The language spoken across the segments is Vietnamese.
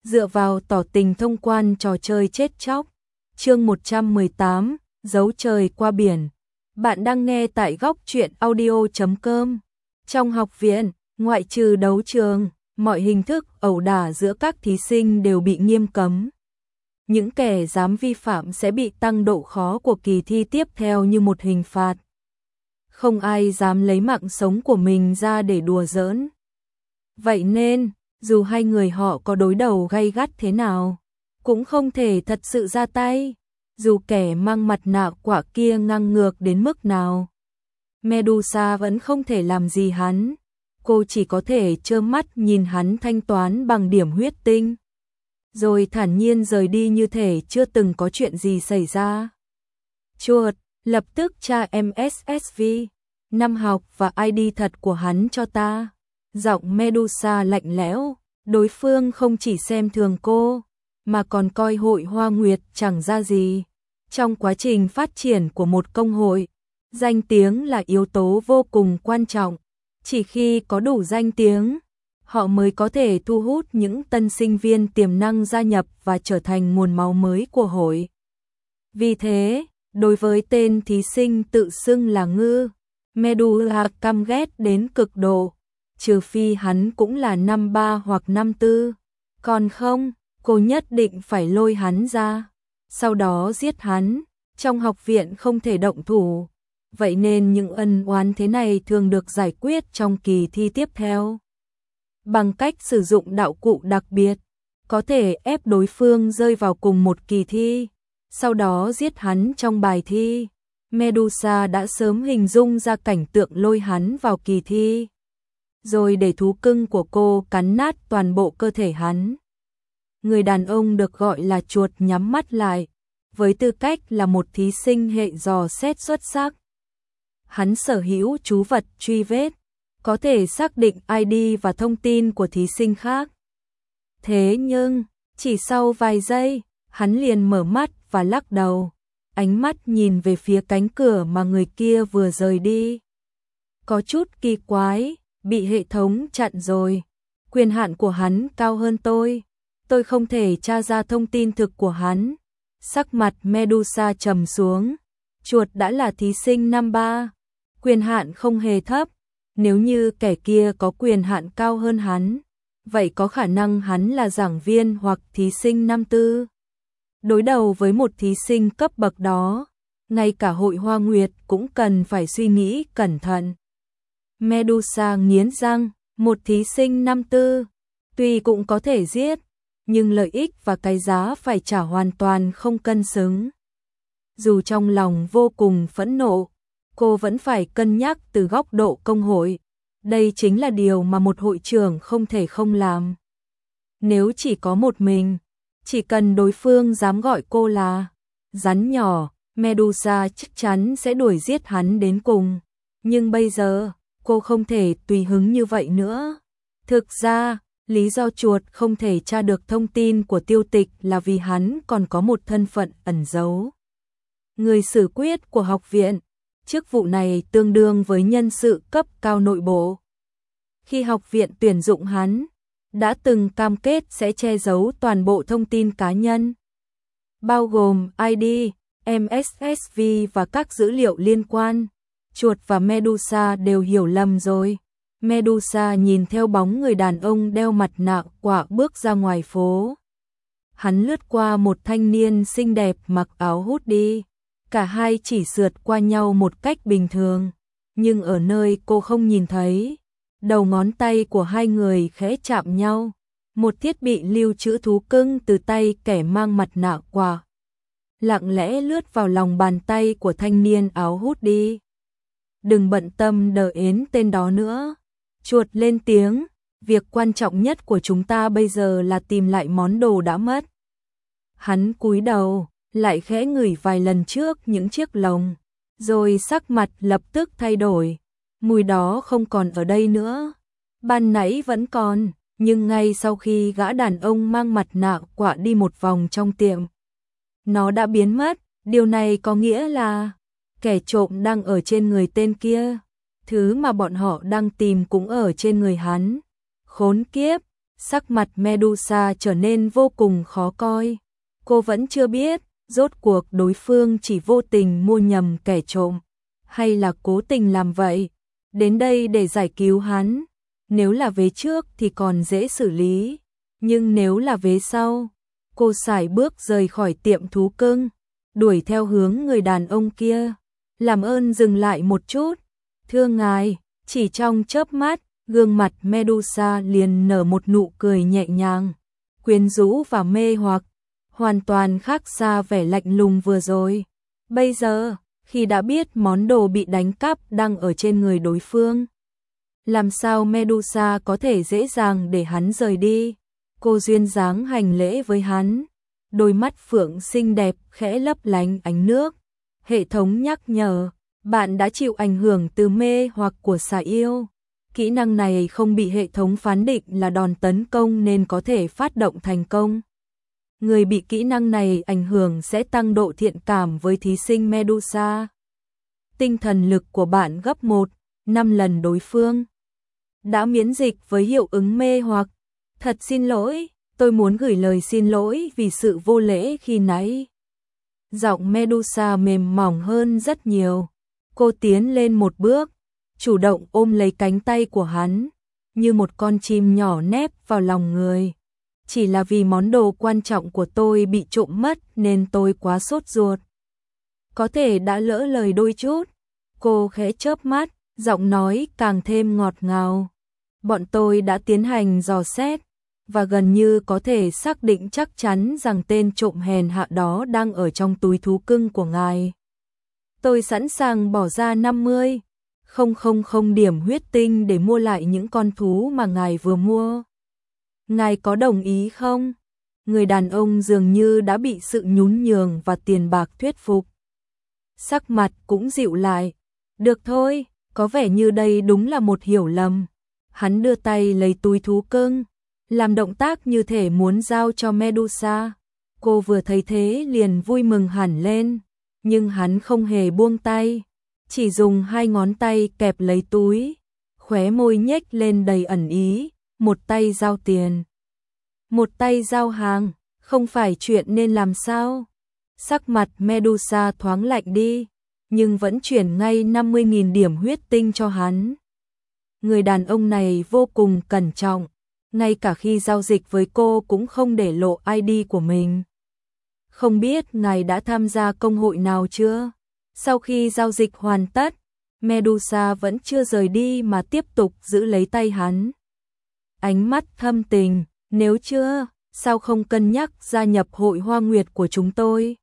dựa vào tỏ tình thông quan trò chơi chết chóc. Chương 118, dấu trời qua biển. Bạn đang nghe tại góc truyện audio.com. Trong học viện, ngoại trừ đấu trường, mọi hình thức ẩu đả giữa các thí sinh đều bị nghiêm cấm. Những kẻ dám vi phạm sẽ bị tăng độ khó của kỳ thi tiếp theo như một hình phạt. Không ai dám lấy mạng sống của mình ra để đùa giỡn. Vậy nên, dù hai người họ có đối đầu gay gắt thế nào, cũng không thể thật sự ra tay, dù kẻ mang mặt nạ quả kia ngang ngược đến mức nào. Medusa vẫn không thể làm gì hắn, cô chỉ có thể trơ mắt nhìn hắn thanh toán bằng điểm huyết tinh, rồi thản nhiên rời đi như thể chưa từng có chuyện gì xảy ra. Chuột, lập tức tra MSSV, năm học và ID thật của hắn cho ta. Giọng Medusa lạnh lẽo, đối phương không chỉ xem thường cô, mà còn coi hội Hoa Nguyệt chẳng ra gì. Trong quá trình phát triển của một công hội, danh tiếng là yếu tố vô cùng quan trọng. Chỉ khi có đủ danh tiếng, họ mới có thể thu hút những tân sinh viên tiềm năng gia nhập và trở thành nguồn máu mới của hội. Vì thế, đối với tên thí sinh tự xưng là Ngư, Medusa căm ghét đến cực độ, trừ phi hắn cũng là năm 3 hoặc năm 4, còn không, cô nhất định phải lôi hắn ra, sau đó giết hắn. Trong học viện không thể động thủ, vậy nên những ân oán thế này thường được giải quyết trong kỳ thi tiếp theo. Bằng cách sử dụng đạo cụ đặc biệt, có thể ép đối phương rơi vào cùng một kỳ thi, sau đó giết hắn trong bài thi. Medusa đã sớm hình dung ra cảnh tượng lôi hắn vào kỳ thi, rồi để thú cưng của cô cắn nát toàn bộ cơ thể hắn. Người đàn ông được gọi là chuột nhắm mắt lại, với tư cách là một thí sinh hệ dò xét xuất sắc. Hắn sở hữu chú vật truy vết, có thể xác định ID và thông tin của thí sinh khác. Thế nhưng, chỉ sau vài giây, hắn liền mở mắt và lắc đầu, ánh mắt nhìn về phía cánh cửa mà người kia vừa rời đi. Có chút kỳ quái, bị hệ thống chặn rồi. Quyền hạn của hắn cao hơn tôi không thể tra ra thông tin thực của hắn. Sắc mặt Medusa trầm xuống, chuột đã là thí sinh năm 3, quyền hạn không hề thấp. Nếu như kẻ kia có quyền hạn cao hơn hắn, vậy có khả năng hắn là giảng viên hoặc thí sinh năm 4. Đối đầu với một thí sinh cấp bậc đó, ngay cả hội Hoa Nguyệt cũng cần phải suy nghĩ cẩn thận. Medusa nghiến răng, một thí sinh năm 4, tuy cũng có thể giết, nhưng lợi ích và cái giá phải trả hoàn toàn không cân xứng. Dù trong lòng vô cùng phẫn nộ, cô vẫn phải cân nhắc từ góc độ công hội. Đây chính là điều mà một hội trưởng không thể không làm. Nếu chỉ có một mình, chỉ cần đối phương dám gọi cô là rắn nhỏ, Medusa chắc chắn sẽ đuổi giết hắn đến cùng. Nhưng bây giờ, cô không thể tùy hứng như vậy nữa. Thực ra, lý do chuột không thể tra được thông tin của tiêu tịch là vì hắn còn có một thân phận ẩn giấu. Người xử quyết của học viện, chức vụ này tương đương với nhân sự cấp cao nội bộ. Khi học viện tuyển dụng hắn, đã từng cam kết sẽ che giấu toàn bộ thông tin cá nhân, bao gồm ID, MSSV và các dữ liệu liên quan. Chuột và Medusa đều hiểu lầm rồi. Medusa nhìn theo bóng người đàn ông đeo mặt nạ quả bước ra ngoài phố. Hắn lướt qua một thanh niên xinh đẹp mặc áo hoodie. Cả hai chỉ sượt qua nhau một cách bình thường, nhưng ở nơi cô không nhìn thấy, đầu ngón tay của hai người khẽ chạm nhau. Một thiết bị lưu trữ thú cưng từ tay kẻ mang mặt nạ quả lặng lẽ lướt vào lòng bàn tay của thanh niên áo hoodie. Đừng bận tâm đờ ến tên đó nữa. Chuột lên tiếng, việc quan trọng nhất của chúng ta bây giờ là tìm lại món đồ đã mất. Hắn cúi đầu, lại khẽ ngửi vài lần trước những chiếc lồng, rồi sắc mặt lập tức thay đổi. Mùi đó không còn ở đây nữa. Ban nãy vẫn còn, nhưng ngay sau khi gã đàn ông mang mặt nạ quả đi một vòng trong tiệm, nó đã biến mất. Điều này có nghĩa là kẻ trộm đang ở trên người tên kia. Thứ mà bọn họ đang tìm cũng ở trên người hắn. Khốn kiếp, Sắc mặt Medusa trở nên vô cùng khó coi. Cô vẫn chưa biết, rốt cuộc đối phương chỉ vô tình mua nhầm kẻ trộm, hay là cố tình làm vậy, đến đây để giải cứu hắn. Nếu là vế trước thì còn dễ xử lý, nhưng nếu là vế sau, cô sải bước rời khỏi tiệm thú cưng, đuổi theo hướng người đàn ông kia. Làm ơn dừng lại một chút, thưa ngài. Chỉ trong chớp mắt, gương mặt Medusa liền nở một nụ cười nhẹ nhàng, quyến rũ và mê hoặc, hoàn toàn khác xa vẻ lạnh lùng vừa rồi. Bây giờ, khi đã biết món đồ bị đánh cắp đang ở trên người đối phương, làm sao Medusa có thể dễ dàng để hắn rời đi? Cô duyên dáng hành lễ với hắn, đôi mắt phượng xinh đẹp khẽ lấp lánh ánh nước. Hệ thống nhắc nhở, bạn đã chịu ảnh hưởng từ mê hoặc của xà yêu. Kỹ năng này không bị hệ thống phán định là đòn tấn công nên có thể phát động thành công. Người bị kỹ năng này ảnh hưởng sẽ tăng độ thiện cảm với thí sinh Medusa. Tinh thần lực của bạn gấp 1,5 lần đối phương. Đã miễn dịch với hiệu ứng mê hoặc. Thật xin lỗi, tôi muốn gửi lời xin lỗi vì sự vô lễ khi nãy. Giọng Medusa mềm mỏng hơn rất nhiều. Cô tiến lên một bước, chủ động ôm lấy cánh tay của hắn, như một con chim nhỏ nép vào lòng người. Chỉ là vì món đồ quan trọng của tôi bị trộm mất nên tôi quá sốt ruột. Có thể đã lỡ lời đôi chút. Cô khẽ chớp mắt, giọng nói càng thêm ngọt ngào. Bọn tôi đã tiến hành dò xét, và gần như có thể xác định chắc chắn rằng tên trộm hèn hạ đó đang ở trong túi thú cưng của ngài. Tôi sẵn sàng bỏ ra 50,000 điểm huyết tinh để mua lại những con thú mà ngài vừa mua. Ngài có đồng ý không? Người đàn ông dường như đã bị sự nhún nhường và tiền bạc thuyết phục. Sắc mặt cũng dịu lại. Được thôi, có vẻ như đây đúng là một hiểu lầm. Hắn đưa tay lấy túi thú cưng, làm động tác như thể muốn giao cho Medusa. Cô vừa thấy thế liền vui mừng hẳn lên, nhưng hắn không hề buông tay, chỉ dùng 2 ngón tay kẹp lấy túi, khóe môi nhếch lên đầy ẩn ý, một tay giao tiền, một tay giao hàng, không phải chuyện nên làm sao? Sắc mặt Medusa thoáng lạnh đi, nhưng vẫn chuyển ngay 50.000 điểm huyết tinh cho hắn. Người đàn ông này vô cùng cẩn trọng, ngay cả khi giao dịch với cô cũng không để lộ ID của mình. Không biết ngài đã tham gia công hội nào chưa? Sau khi giao dịch hoàn tất, Medusa vẫn chưa rời đi mà tiếp tục giữ lấy tay hắn. Ánh mắt thâm tình, nếu chưa, sao không cân nhắc gia nhập hội Hoa Nguyệt của chúng tôi?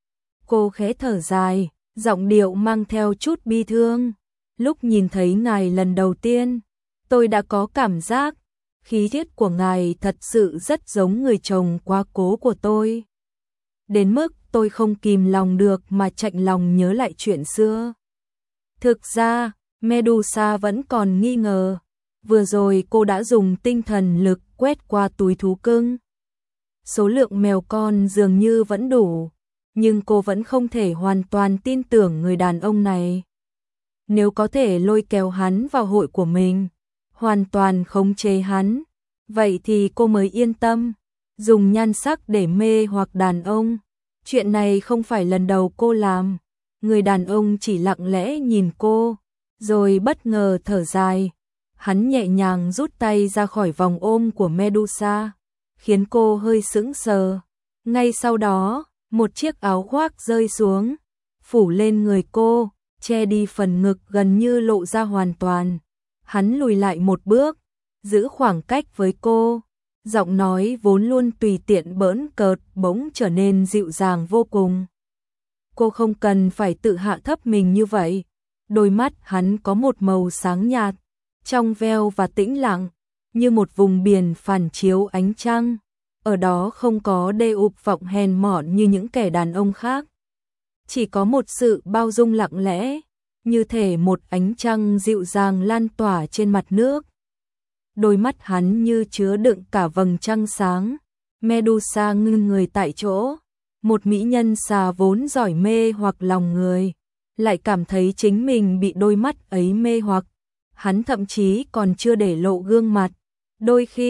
Cô khẽ thở dài, giọng điệu mang theo chút bi thương. Lúc nhìn thấy ngài lần đầu tiên, tôi đã có cảm giác khí chất của ngài thật sự rất giống người chồng quá cố của tôi. Đến mức tôi không kìm lòng được mà chạnh lòng nhớ lại chuyện xưa. Thực ra, Medusa vẫn còn nghi ngờ. Vừa rồi cô đã dùng tinh thần lực quét qua túi thú cưng. Số lượng mèo con dường như vẫn đủ, nhưng cô vẫn không thể hoàn toàn tin tưởng người đàn ông này. Nếu có thể lôi kéo hắn vào hội của mình, hoàn toàn khống chế hắn, vậy thì cô mới yên tâm. Dùng nhan sắc để mê hoặc đàn ông, chuyện này không phải lần đầu cô làm. Người đàn ông chỉ lặng lẽ nhìn cô, rồi bất ngờ thở dài. Hắn nhẹ nhàng rút tay ra khỏi vòng ôm của Medusa, khiến cô hơi sững sờ. Ngay sau đó, một chiếc áo khoác rơi xuống, phủ lên người cô, che đi phần ngực gần như lộ ra hoàn toàn. Hắn lùi lại một bước, giữ khoảng cách với cô. Giọng nói vốn luôn tùy tiện bỡn cợt bỗng trở nên dịu dàng vô cùng. Cô không cần phải tự hạ thấp mình như vậy. Đôi mắt hắn có một màu sáng nhạt, trong veo và tĩnh lặng, như một vùng biển phản chiếu ánh trăng. Ở đó không có đê ụp vọng hèn mọn như những kẻ đàn ông khác. Chỉ có một sự bao dung lặng lẽ, như thể một ánh trăng dịu dàng lan tỏa trên mặt nước. Đôi mắt hắn như chứa đựng cả vầng trăng sáng. Medusa ngưng người tại chỗ. Một mỹ nhân xà vốn giỏi mê hoặc lòng người, lại cảm thấy chính mình bị đôi mắt ấy mê hoặc. Hắn thậm chí còn chưa để lộ gương mặt. Đôi khi,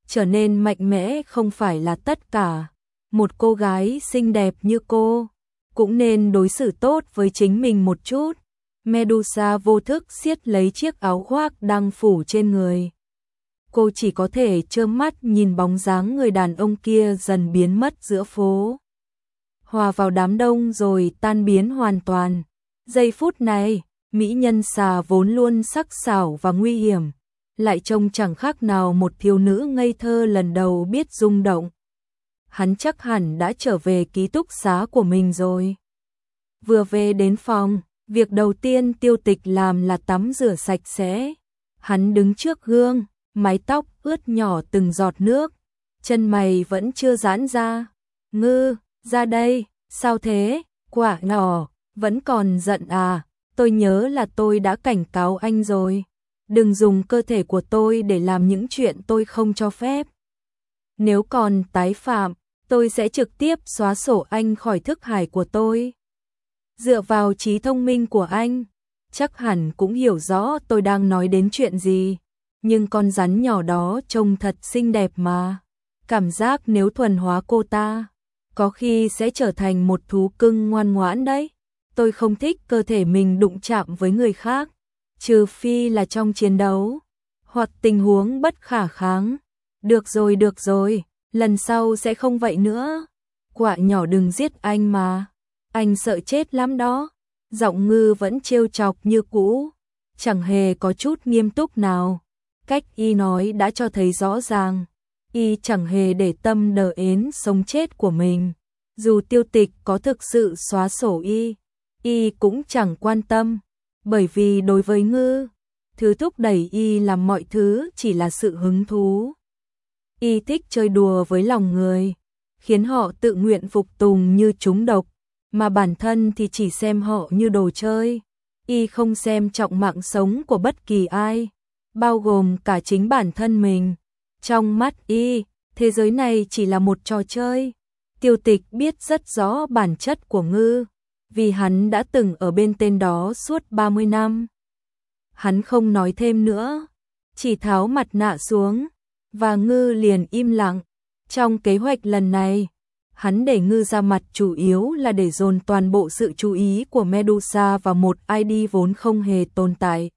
trở nên mạnh mẽ không phải là tất cả. Một cô gái xinh đẹp như cô cũng nên đối xử tốt với chính mình một chút. Medusa vô thức siết lấy chiếc áo khoác đang phủ trên người. Cô chỉ có thể trơ mắt nhìn bóng dáng người đàn ông kia dần biến mất giữa phố, hòa vào đám đông rồi tan biến hoàn toàn. Giây phút này, mỹ nhân xà vốn luôn sắc sảo và nguy hiểm, lại trông chẳng khác nào một thiếu nữ ngây thơ lần đầu biết rung động. Hắn chắc hẳn đã trở về ký túc xá của mình rồi. Vừa về đến phòng, việc đầu tiên Tiêu Tịch làm là tắm rửa sạch sẽ. Hắn đứng trước gương, mái tóc ướt nhỏ từng giọt nước, chân mày vẫn chưa giãn ra. Ngư, ra đây, sao thế, quả nhỏ, vẫn còn giận à? Tôi nhớ là tôi đã cảnh cáo anh rồi. Đừng dùng cơ thể của tôi để làm những chuyện tôi không cho phép. Nếu còn tái phạm, tôi sẽ trực tiếp xóa sổ anh khỏi thức hải của tôi. Dựa vào trí thông minh của anh, chắc hẳn cũng hiểu rõ tôi đang nói đến chuyện gì. Nhưng con rắn nhỏ đó trông thật xinh đẹp mà. Cảm giác nếu thuần hóa cô ta, có khi sẽ trở thành một thú cưng ngoan ngoãn đấy. Tôi không thích cơ thể mình đụng chạm với người khác, trừ phi là trong chiến đấu, hoặc tình huống bất khả kháng. Được rồi, lần sau sẽ không vậy nữa. Quạ nhỏ đừng giết anh mà, anh sợ chết lắm đó. Giọng Ngư vẫn trêu chọc như cũ, chẳng hề có chút nghiêm túc nào. Cách y nói đã cho thấy rõ ràng, y chẳng hề để tâm đến sống chết của mình. Dù Tiêu Tịch có thực sự xóa sổ y cũng chẳng quan tâm, bởi vì đối với Ngư, thứ thúc đẩy y làm mọi thứ chỉ là sự hứng thú. Y thích chơi đùa với lòng người, khiến họ tự nguyện phục tùng như chúng độc, mà bản thân thì chỉ xem họ như đồ chơi. Y không xem trọng mạng sống của bất kỳ ai, bao gồm cả chính bản thân mình. Trong mắt y, thế giới này chỉ là một trò chơi. Tiêu Tịch biết rất rõ bản chất của Ngư, vì hắn đã từng ở bên tên đó suốt 30 năm. Hắn không nói thêm nữa, chỉ tháo mặt nạ xuống, và Ngư liền im lặng. Trong kế hoạch lần này, hắn để Ngư ra mặt chủ yếu là để dồn toàn bộ sự chú ý của Medusa vào một ID vốn không hề tồn tại.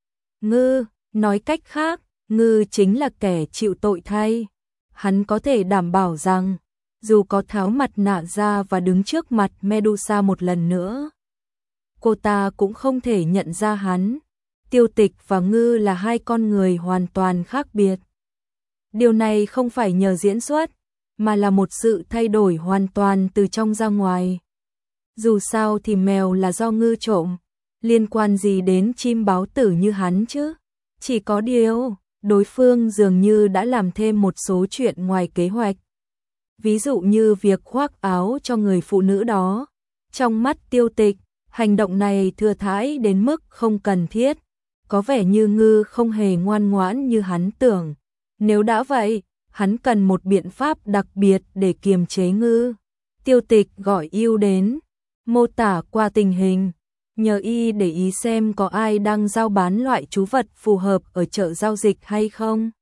Ngư, nói cách khác, Ngư chính là kẻ chịu tội thay. Hắn có thể đảm bảo rằng, dù có tháo mặt nạ ra và đứng trước mặt Medusa một lần nữa, cô ta cũng không thể nhận ra hắn. Tiêu Tịch và Ngư là hai con người hoàn toàn khác biệt. Điều này không phải nhờ diễn xuất, mà là một sự thay đổi hoàn toàn từ trong ra ngoài. Dù sao thì mèo là do Ngư trộm, liên quan gì đến chim báo tử như hắn chứ? Chỉ có điều, đối phương dường như đã làm thêm một số chuyện ngoài kế hoạch. Ví dụ như việc khoác áo cho người phụ nữ đó. Trong mắt Tiêu Tịch, hành động này thừa thãi đến mức không cần thiết. Có vẻ như Ngư không hề ngoan ngoãn như hắn tưởng. Nếu đã vậy, hắn cần một biện pháp đặc biệt để kiềm chế Ngư. Tiêu Tịch gọi yêu đến, mô tả qua tình hình, nhờ y để ý xem có ai đang giao bán loại trú vật phù hợp ở chợ giao dịch hay không.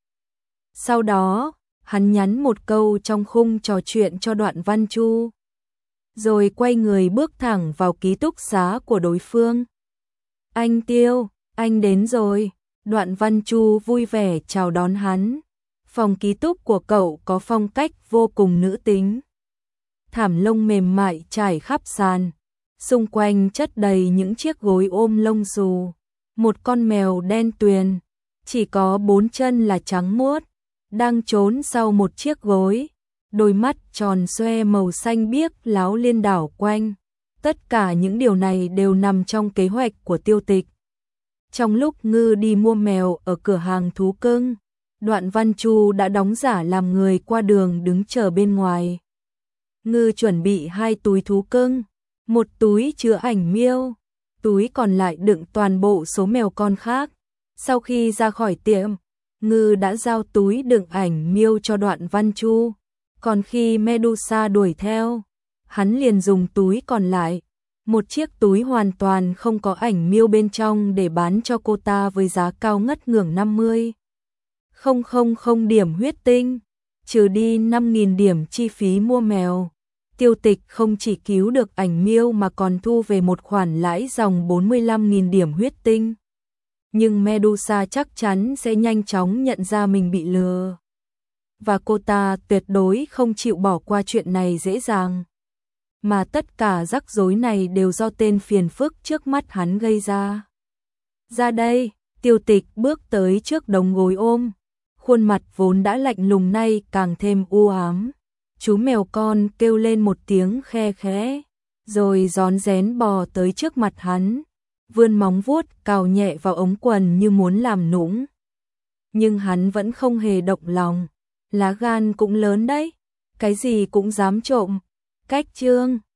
Sau đó, hắn nhắn một câu trong khung trò chuyện cho Đoạn Văn Chu, rồi quay người bước thẳng vào ký túc xá của đối phương. Anh Tiêu, anh đến rồi. Đoạn Văn Chu vui vẻ chào đón hắn. Phòng ký túc của cậu có phong cách vô cùng nữ tính. Thảm lông mềm mại trải khắp sàn, xung quanh chất đầy những chiếc gối ôm lông xù. Một con mèo đen tuyền, chỉ có 4 chân là trắng muốt, đang trốn sau một chiếc gối. Đôi mắt tròn xoe màu xanh biếc láo liên đảo quanh. Tất cả những điều này đều nằm trong kế hoạch của Tiêu Tịch. Trong lúc Ngư đi mua mèo ở cửa hàng thú cưng, Đoạn Văn Chu đã đóng giả làm người qua đường đứng chờ bên ngoài. Ngư chuẩn bị 2 túi thú cưng, một túi chứa ảnh miêu, túi còn lại đựng toàn bộ số mèo con khác. Sau khi ra khỏi tiệm, Ngư đã giao túi đựng ảnh miêu cho Đoạn Văn Chu, còn khi Medusa đuổi theo, hắn liền dùng túi còn lại, một chiếc túi hoàn toàn không có ảnh miêu bên trong để bán cho cô ta với giá cao ngất ngưởng 50 000 điểm huyết tinh, trừ đi 5.000 điểm chi phí mua mèo. Tiêu Tịch không chỉ cứu được ảnh miêu mà còn thu về một khoản lãi dòng 45.000 điểm huyết tinh. Nhưng Medusa chắc chắn sẽ nhanh chóng nhận ra mình bị lừa. Và cô ta tuyệt đối không chịu bỏ qua chuyện này dễ dàng. Mà tất cả rắc rối này đều do tên phiền phức trước mắt hắn gây ra. Ra đây, Tiêu Tịch bước tới trước đống gối ôm. Khuôn mặt vốn đã lạnh lùng nay càng thêm u ám. Chú mèo con kêu lên một tiếng khe khẽ, rồi rón rén bò tới trước mặt hắn, vươn móng vuốt cào nhẹ vào ống quần như muốn làm nũng. Nhưng hắn vẫn không hề động lòng, lá gan cũng lớn đấy, cái gì cũng dám trộm. Cách chương